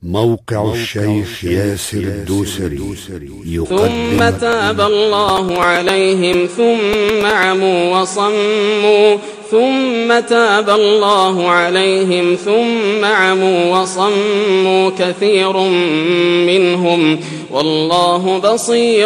موقع الشيخ ياسر الدوسري ثم تاب الله عليهم ثم عموا وصموا ثم تاب الله عليهم ثم عموا وصموا كثير منهم والله بصير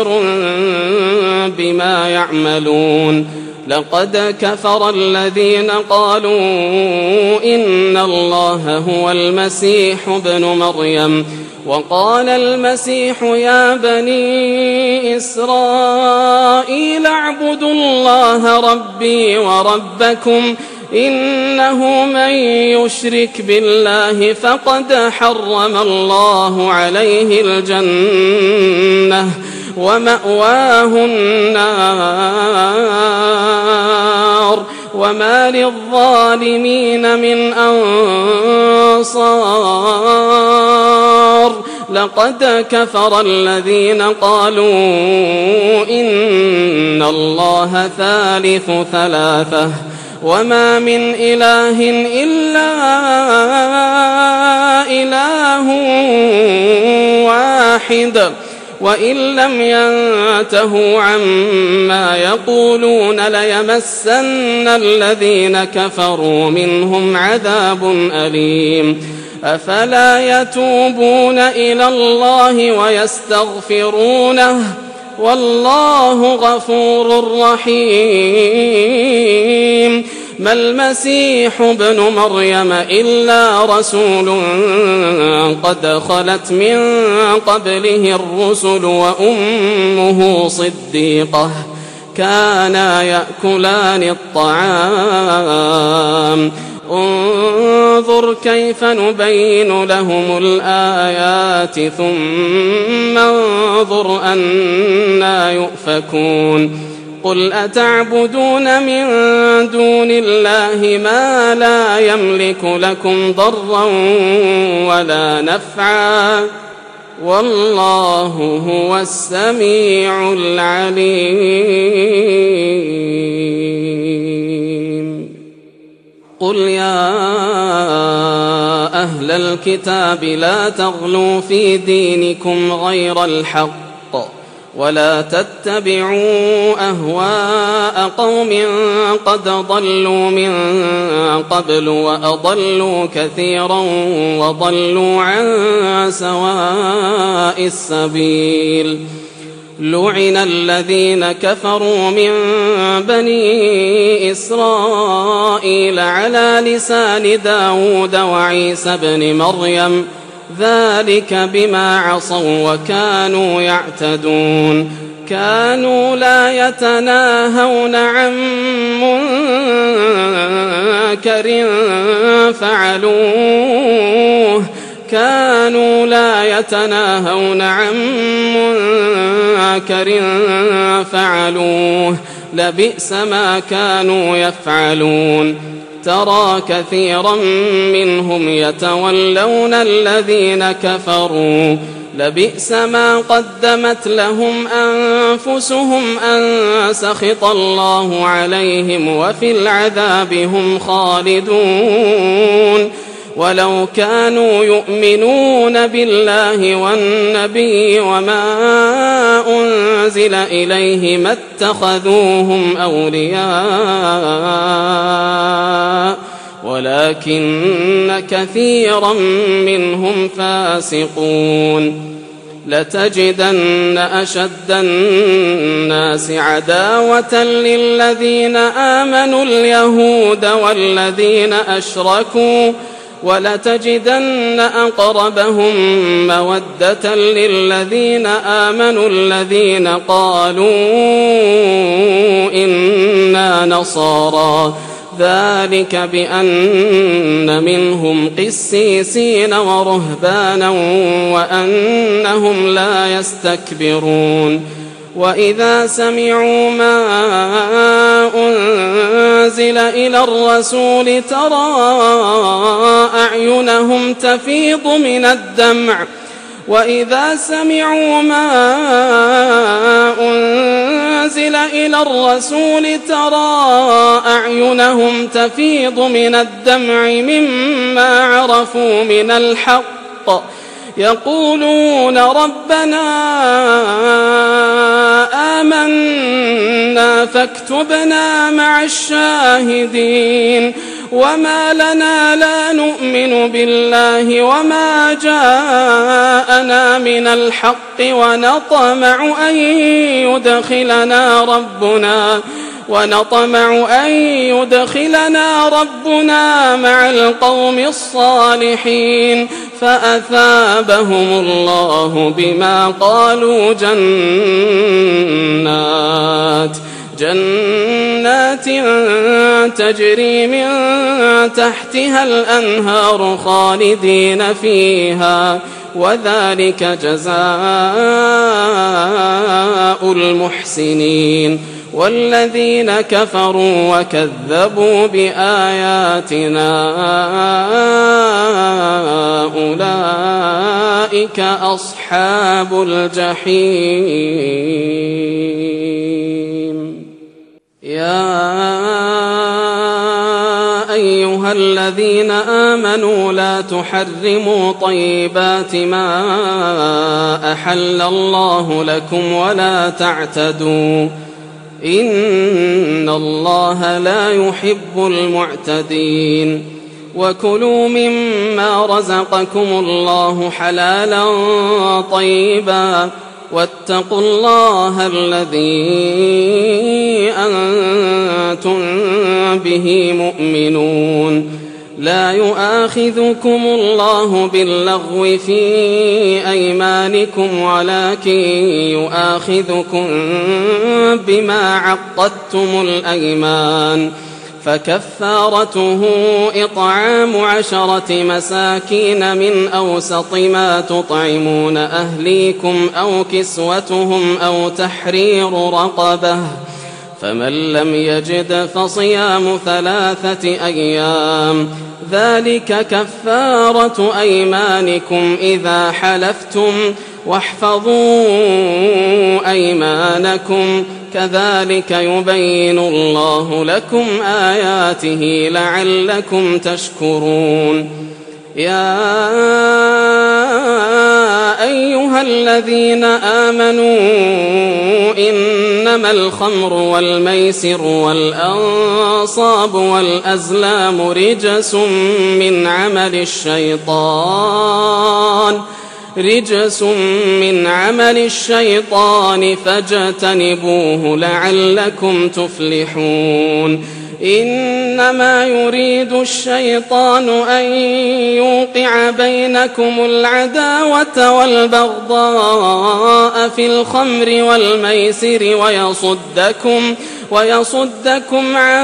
بما يعملون. لقد كفر الذين قالوا إن الله هو المسيح ابن مريم وقال المسيح يا بني إسرائيل اعبدوا الله ربي وربكم إنه من يشرك بالله فقد حرم الله عليه الجنة ومأواه النار وما للظالمين من أنصار. لقد كفر الذين قالوا إن الله ثالث ثلاثة وما من إله إلا إله واحد وإن لم ينتهوا عما يقولون ليمسن الذين كفروا منهم عذاب أليم. أفلا يتوبون إلى الله ويستغفرونه والله غفور رحيم. ما المسيح ابن مريم إلا رسول قد خلت من قبله الرسل وأمه صديقة كانا يأكلان الطعام انظر كيف نبين لهم الآيات ثم انظر أنى يؤفكون. قل أتعبدون من دون الله ما لا يملك لكم ضرا ولا نفعا والله هو السميع العليم. قل يا أهل الكتاب لا تغلوا في دينكم غير الحق ولا تتبعوا أهواء قوم قد ضلوا من قبل وأضلوا كثيرا وضلوا عن سواء السبيل. لعن الذين كفروا من بني إسرائيل على لسان داود وعيسى بن مريم ذلك بما عصوا وكانوا يعتدون. كانوا لا يتناهون عن منكر فعلوه لبئس ما كانوا يفعلون. ترى كثيرا منهم يتولون الذين كفروا لبئس ما قدمت لهم أنفسهم أن سخط الله عليهم وفي العذاب هم خالدون. ولو كانوا يؤمنون بالله والنبي وما أنزل إليه ما اتخذوهم أولياء ولكن كثيرا منهم فاسقون. لتجدن أشد الناس عداوة للذين آمنوا اليهود والذين أشركوا ولتجدن أقربهم مودة للذين آمنوا الذين قالوا إنا نصارى ذلك بأن منهم قسيسين ورهبانا وأنهم لا يستكبرون. وإذا سمعوا ما أنزل إلى الرسول ترى أعينهم تفيض من الدمع وإذا سمعوا ما أنزل إلى الرسول ترى أعينهم تفيض من الدمع مما عرفوا من الحق يقولون ربنا آمنا فاكتبنا مع الشاهدين وما لنا لا نؤمن بالله وما جاءنا من الحق ونطمع أن يدخلنا ربنا مع القوم الصالحين فأثابهم الله بما قالوا جنات تجري من تحتها الأنهار خالدين فيها وذلك جزاء المحسنين والذين كفروا وكذبوا بآياتنا أولئك أصحاب الجحيم يا أيها الذين آمنوا لا تحرموا طيبات ما أحل الله لكم ولا تعتدوا إن الله لا يحب المعتدين وكلوا مما رزقكم الله حلالا طيبا واتقوا الله الذي أنتم به مؤمنون لا يؤاخذكم الله باللغو في أيمانكم ولكن يؤاخذكم بما عقدتم الأيمان فكفارته إطعام 10 مساكين من أوسط ما تطعمون أهليكم أو كسوتهم أو تحرير رقبة فمن لم يجد فصيام 3 أيام ذلك كفارة أيمانكم إذا حلفتم واحفظوا أيمانكم كذلك يبين الله لكم آياته لعلكم تشكرون يا أيها الذين آمنوا إنما الخمر والميسر والأنصاب والأزلام رجس من عمل الشيطان فاجتنبوه لعلكم تفلحون إنما يريد الشيطان أن يوقع بينكم العداوة والبغضاء في الخمر والميسر ويصدكم عن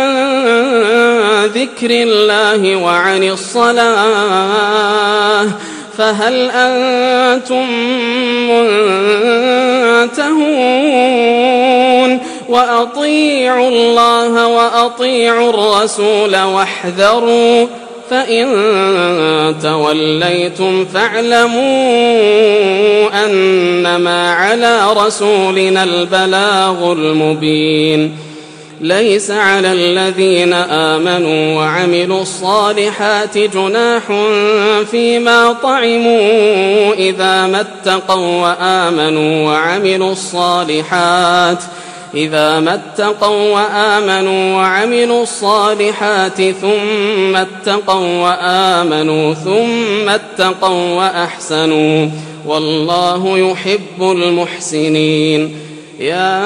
ذكر الله وعن الصلاة فهل أنتم منتهون وأطيعوا الله وأطيعوا الرسول واحذروا فإن توليتم فاعلموا أنما على رسولنا البلاغ المبين ليس على الذين آمنوا وعملوا الصالحات جناح فيما طعموا إذا ما اتقوا وآمنوا وعملوا الصالحات ثم اتقوا وأحسنوا والله يحب المحسنين يا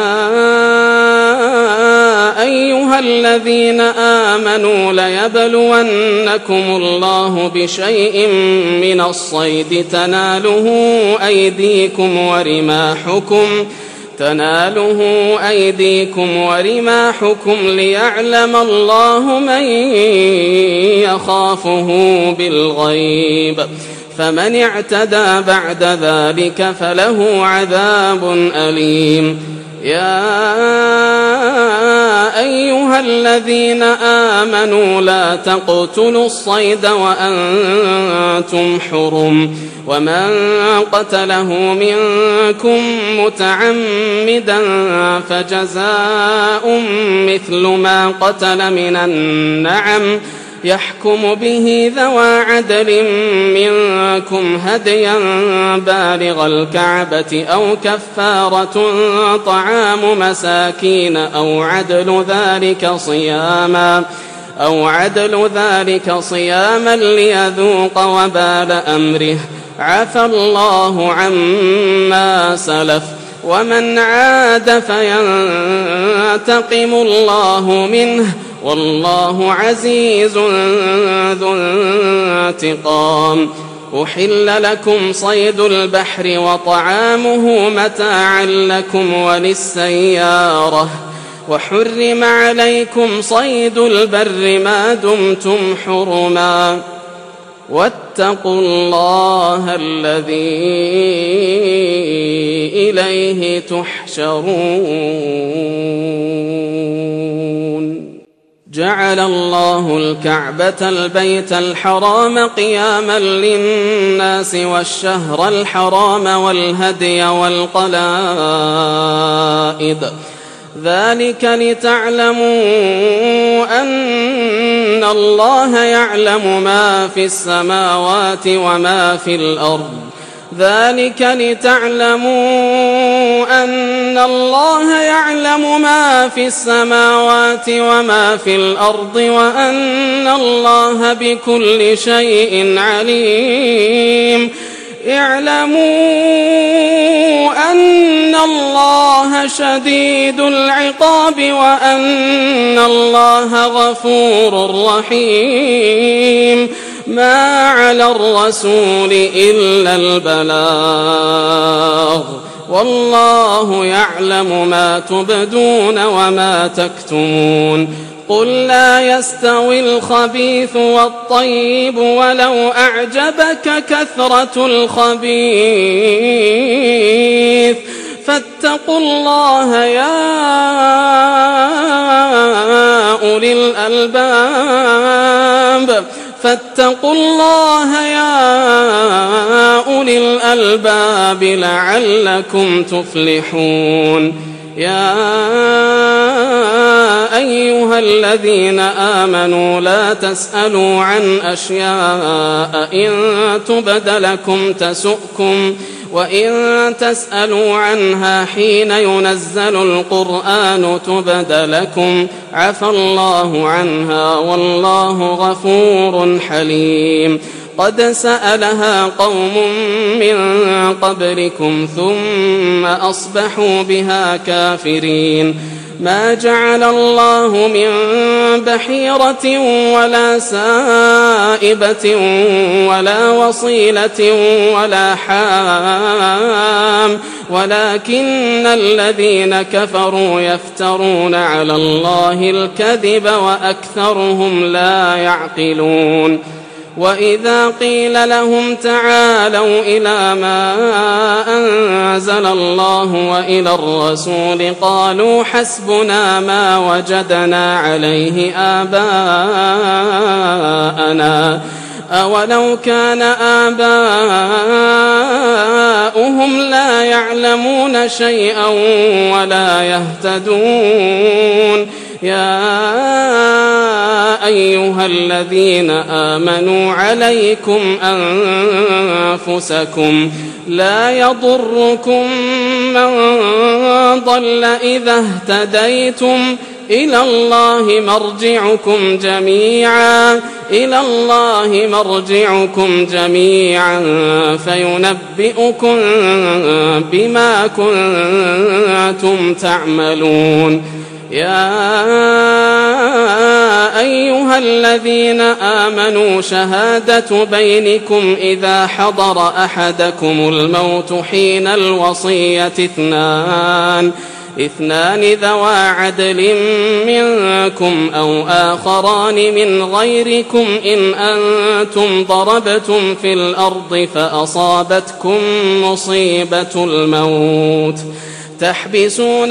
أيها الذين آمنوا ليبلونكم الله بشيء من الصيد تناله أيديكم ورماحكم ليعلم الله من يخافه بالغيب فمن اعتدى بعد ذلك فله عذاب أليم يا أيها الذين آمنوا لا تقتلوا الصيد وأنتم حرم ومن قتله منكم متعمدا فجزاء مثل ما قتل من النعم يحكم به ذوى عدل منكم هديا بالغ الكعبة أو كفارة طعام مساكين أو عدل ذلك صياما ليذوق وبال أمره. عفى الله عما سلف ومن عاد فينتقم الله منه والله عزيز ذو انتقام. أحل لكم صيد البحر وطعامه متاعا لكم وللسيارة وحرم عليكم صيد البر ما دمتم حرما واتقوا الله الذي إليه تحشرون. جعل الله الكعبة البيت الحرام قياما للناس والشهر الحرام والهدي والقلائد ذلك لتعلموا أن الله يعلم ما في السماوات وما في الأرض وأن الله بكل شيء عليم. اعلموا أن الله شديد العقاب وأن الله غفور رحيم. ما على الرسول إلا البلاغ والله يعلم ما تبدون وما تكتمون. قل لا يستوي الخبيث والطيب ولو أعجبك كثرة الخبيث فاتقوا الله يا أولي الألباب لعلكم تفلحون. يا أيها الذين آمنوا لا تسألوا عن أشياء إن تبد لكم تسؤكم وإن تسألوا عنها حين ينزل القرآن تبد لكم عفى الله عنها والله غفور حليم. قد سألها قوم من قبلكم ثم أصبحوا بها كافرين. ما جعل الله من بحيرة ولا سائبة ولا وصيلة ولا حام ولكن الذين كفروا يفترون على الله الكذب وأكثرهم لا يعقلون. وإذا قيل لهم تعالوا إلى ما أنزل الله وإلى الرسول قالوا حسبنا ما وجدنا عليه آباءنا أولو كان آباؤهم لا يعلمون شيئا ولا يهتدون. يا أيها الذين آمنوا عليكم أنفسكم لا يضركم من ضل إذا اهتديتم إلى الله مرجعكم جميعا فينبئكم بما كنتم تعملون. يا أيها الذين آمنوا شهادة بينكم إذا حضر أحدكم الموت حين الوصية اثنان ذوى عدل منكم أو آخران من غيركم إن أنتم ضربتم في الأرض فأصابتكم مصيبة الموت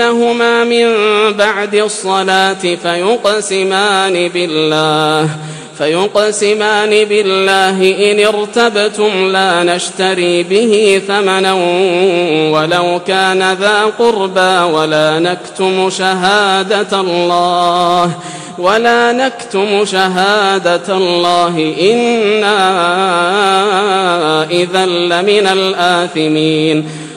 تحبسونهما من بعد الصلاة فيقسمان بالله إن ارتبتم لا نشتري به ثمنا ولو كان ذا قربى ولا نكتم شهادة الله إنا إذا لمن الآثمين